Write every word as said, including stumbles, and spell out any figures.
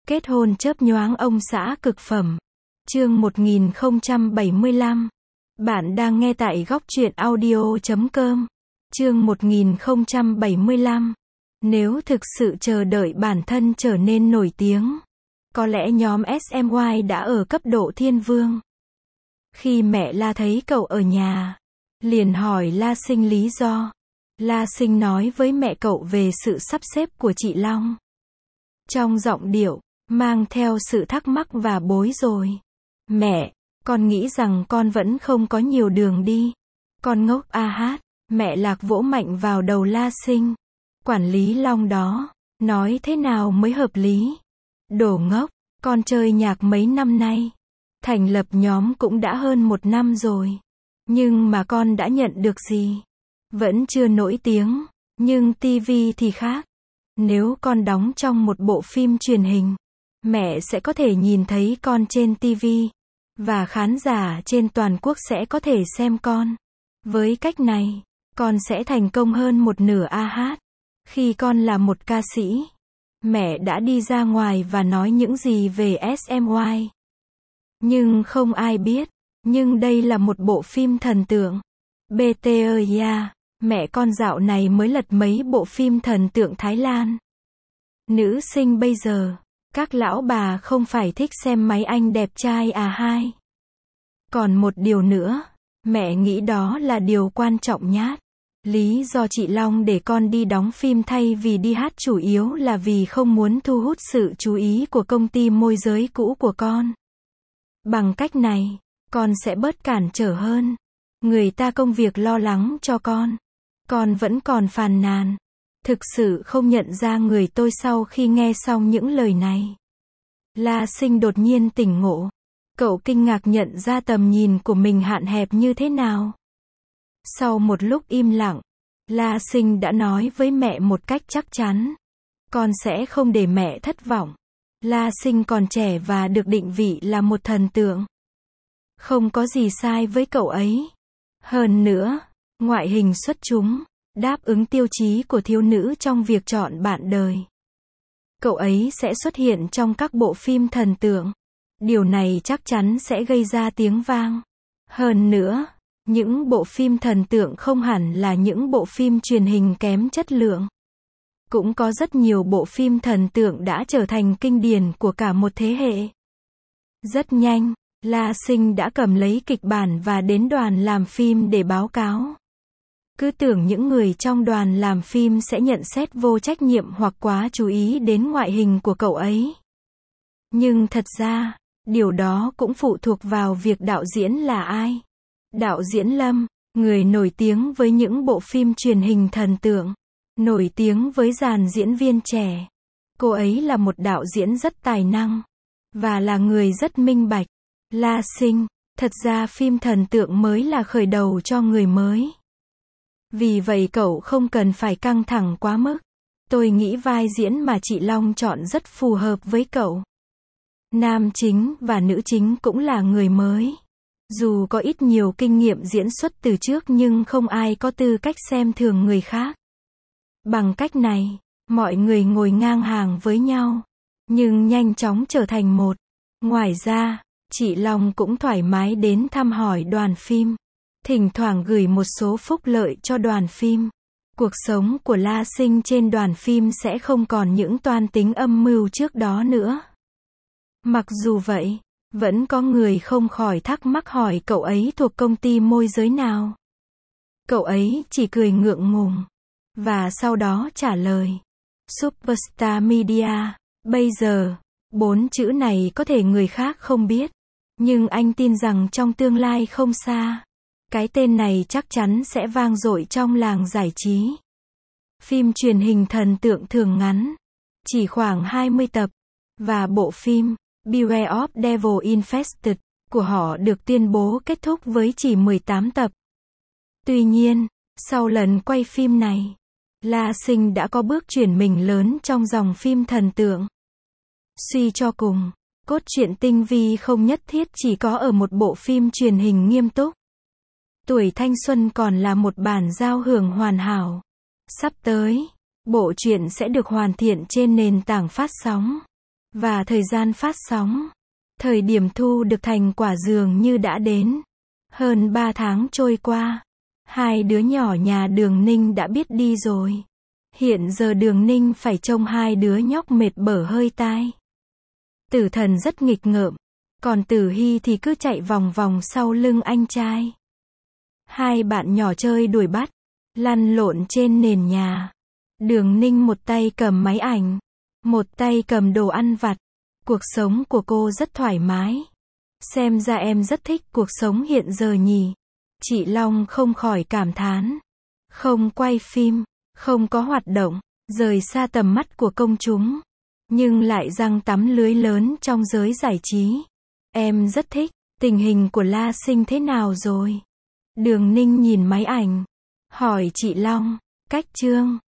Kết hôn chớp nhoáng ông xã cực phẩm. Chương một nghìn không trăm bảy mươi lăm. Bạn đang nghe tại góc truyện audio chấm com. Chương một nghìn không trăm bảy mươi lăm. Nếu thực sự chờ đợi bản thân trở nên nổi tiếng, có lẽ nhóm ét em i đã ở cấp độ thiên vương. Khi mẹ La thấy cậu ở nhà, liền hỏi La Sinh lý do. La Sinh nói với mẹ cậu về sự sắp xếp của chị Long. Trong giọng điệu, mang theo sự thắc mắc và bối rối. Mẹ, con nghĩ rằng con vẫn không có nhiều đường đi. Con ngốc a hát, mẹ Lạc vỗ mạnh vào đầu La Sinh. Quản lý Long đó, nói thế nào mới hợp lý? Đồ ngốc, con chơi nhạc mấy năm nay. Thành lập nhóm cũng đã hơn một năm rồi. Nhưng mà con đã nhận được gì? Vẫn chưa nổi tiếng, nhưng ti vi thì khác. Nếu con đóng trong một bộ phim truyền hình, mẹ sẽ có thể nhìn thấy con trên ti vi, và khán giả trên toàn quốc sẽ có thể xem con. Với cách này, con sẽ thành công hơn một nửa a hát. Khi con là một ca sĩ, mẹ đã đi ra ngoài và nói những gì về ét em i. Nhưng không ai biết, nhưng đây là một bộ phim thần tượng. bê tê ơi ya, mẹ con dạo này mới lật mấy bộ phim thần tượng Thái Lan. Nữ sinh bây giờ, các lão bà không phải thích xem mấy anh đẹp trai à hai. Còn một điều nữa, mẹ nghĩ đó là điều quan trọng nhất. Lý do chị Long để con đi đóng phim thay vì đi hát chủ yếu là vì không muốn thu hút sự chú ý của công ty môi giới cũ của con. Bằng cách này, con sẽ bớt cản trở hơn. Người ta công việc lo lắng cho con. Con vẫn còn phàn nàn. Thực sự không nhận ra người tôi sau khi nghe xong những lời này. La Sinh đột nhiên tỉnh ngộ. Cậu kinh ngạc nhận ra tầm nhìn của mình hạn hẹp như thế nào. Sau một lúc im lặng, La Sinh đã nói với mẹ một cách chắc chắn. Con sẽ không để mẹ thất vọng. La Sinh còn trẻ và được định vị là một thần tượng. Không có gì sai với cậu ấy. Hơn nữa, ngoại hình xuất chúng, đáp ứng tiêu chí của thiếu nữ trong việc chọn bạn đời. Cậu ấy sẽ xuất hiện trong các bộ phim thần tượng. Điều này chắc chắn sẽ gây ra tiếng vang. Hơn nữa, những bộ phim thần tượng không hẳn là những bộ phim truyền hình kém chất lượng. Cũng có rất nhiều bộ phim thần tượng đã trở thành kinh điển của cả một thế hệ. Rất nhanh, La Sinh đã cầm lấy kịch bản và đến đoàn làm phim để báo cáo. Cứ tưởng những người trong đoàn làm phim sẽ nhận xét vô trách nhiệm hoặc quá chú ý đến ngoại hình của cậu ấy. Nhưng thật ra, điều đó cũng phụ thuộc vào việc đạo diễn là ai. Đạo diễn Lâm, người nổi tiếng với những bộ phim truyền hình thần tượng, nổi tiếng với dàn diễn viên trẻ. Cô ấy là một đạo diễn rất tài năng, và là người rất minh bạch. La Sinh, thật ra phim thần tượng mới là khởi đầu cho người mới. Vì vậy cậu không cần phải căng thẳng quá mức. Tôi nghĩ vai diễn mà chị Long chọn rất phù hợp với cậu. Nam chính và nữ chính cũng là người mới. Dù có ít nhiều kinh nghiệm diễn xuất từ trước nhưng không ai có tư cách xem thường người khác. Bằng cách này, mọi người ngồi ngang hàng với nhau, nhưng nhanh chóng trở thành một. Ngoài ra, chị Long cũng thoải mái đến thăm hỏi đoàn phim. Thỉnh thoảng gửi một số phúc lợi cho đoàn phim. Cuộc sống của La Sinh trên đoàn phim sẽ không còn những toan tính âm mưu trước đó nữa. Mặc dù vậy, vẫn có người không khỏi thắc mắc hỏi cậu ấy thuộc công ty môi giới nào. Cậu ấy chỉ cười ngượng ngùng, và sau đó trả lời. Superstar Media. Bây giờ, bốn chữ này có thể người khác không biết. Nhưng anh tin rằng trong tương lai không xa, cái tên này chắc chắn sẽ vang dội trong làng giải trí. Phim truyền hình thần tượng thường ngắn, chỉ khoảng hai mươi tập, và bộ phim Beware of Devil Infested của họ được tuyên bố kết thúc với chỉ mười tám tập. Tuy nhiên, sau lần quay phim này, La Sinh đã có bước chuyển mình lớn trong dòng phim thần tượng. Suy cho cùng, cốt truyện tinh vi không nhất thiết chỉ có ở một bộ phim truyền hình nghiêm túc. Tuổi thanh xuân còn là một bản giao hưởng hoàn hảo. Sắp tới, bộ truyện sẽ được hoàn thiện trên nền tảng phát sóng. Và thời gian phát sóng. Thời điểm thu được thành quả dường như đã đến. Hơn ba tháng trôi qua. Hai đứa nhỏ nhà Đường Ninh đã biết đi rồi. Hiện giờ Đường Ninh phải trông hai đứa nhóc mệt bở hơi tai. Tử Thần rất nghịch ngợm. Còn Tử Hy thì cứ chạy vòng vòng sau lưng anh trai. Hai bạn nhỏ chơi đuổi bắt. Lăn lộn trên nền nhà. Đường Ninh một tay cầm máy ảnh. Một tay cầm đồ ăn vặt. Cuộc sống của cô rất thoải mái. Xem ra em rất thích cuộc sống hiện giờ nhỉ. Chị Long không khỏi cảm thán. Không quay phim, không có hoạt động, rời xa tầm mắt của công chúng. Nhưng lại giăng tắm lưới lớn trong giới giải trí. Em rất thích. Tình hình của La Sinh thế nào rồi? Đường Ninh nhìn máy ảnh. Hỏi chị Long. Cách chương.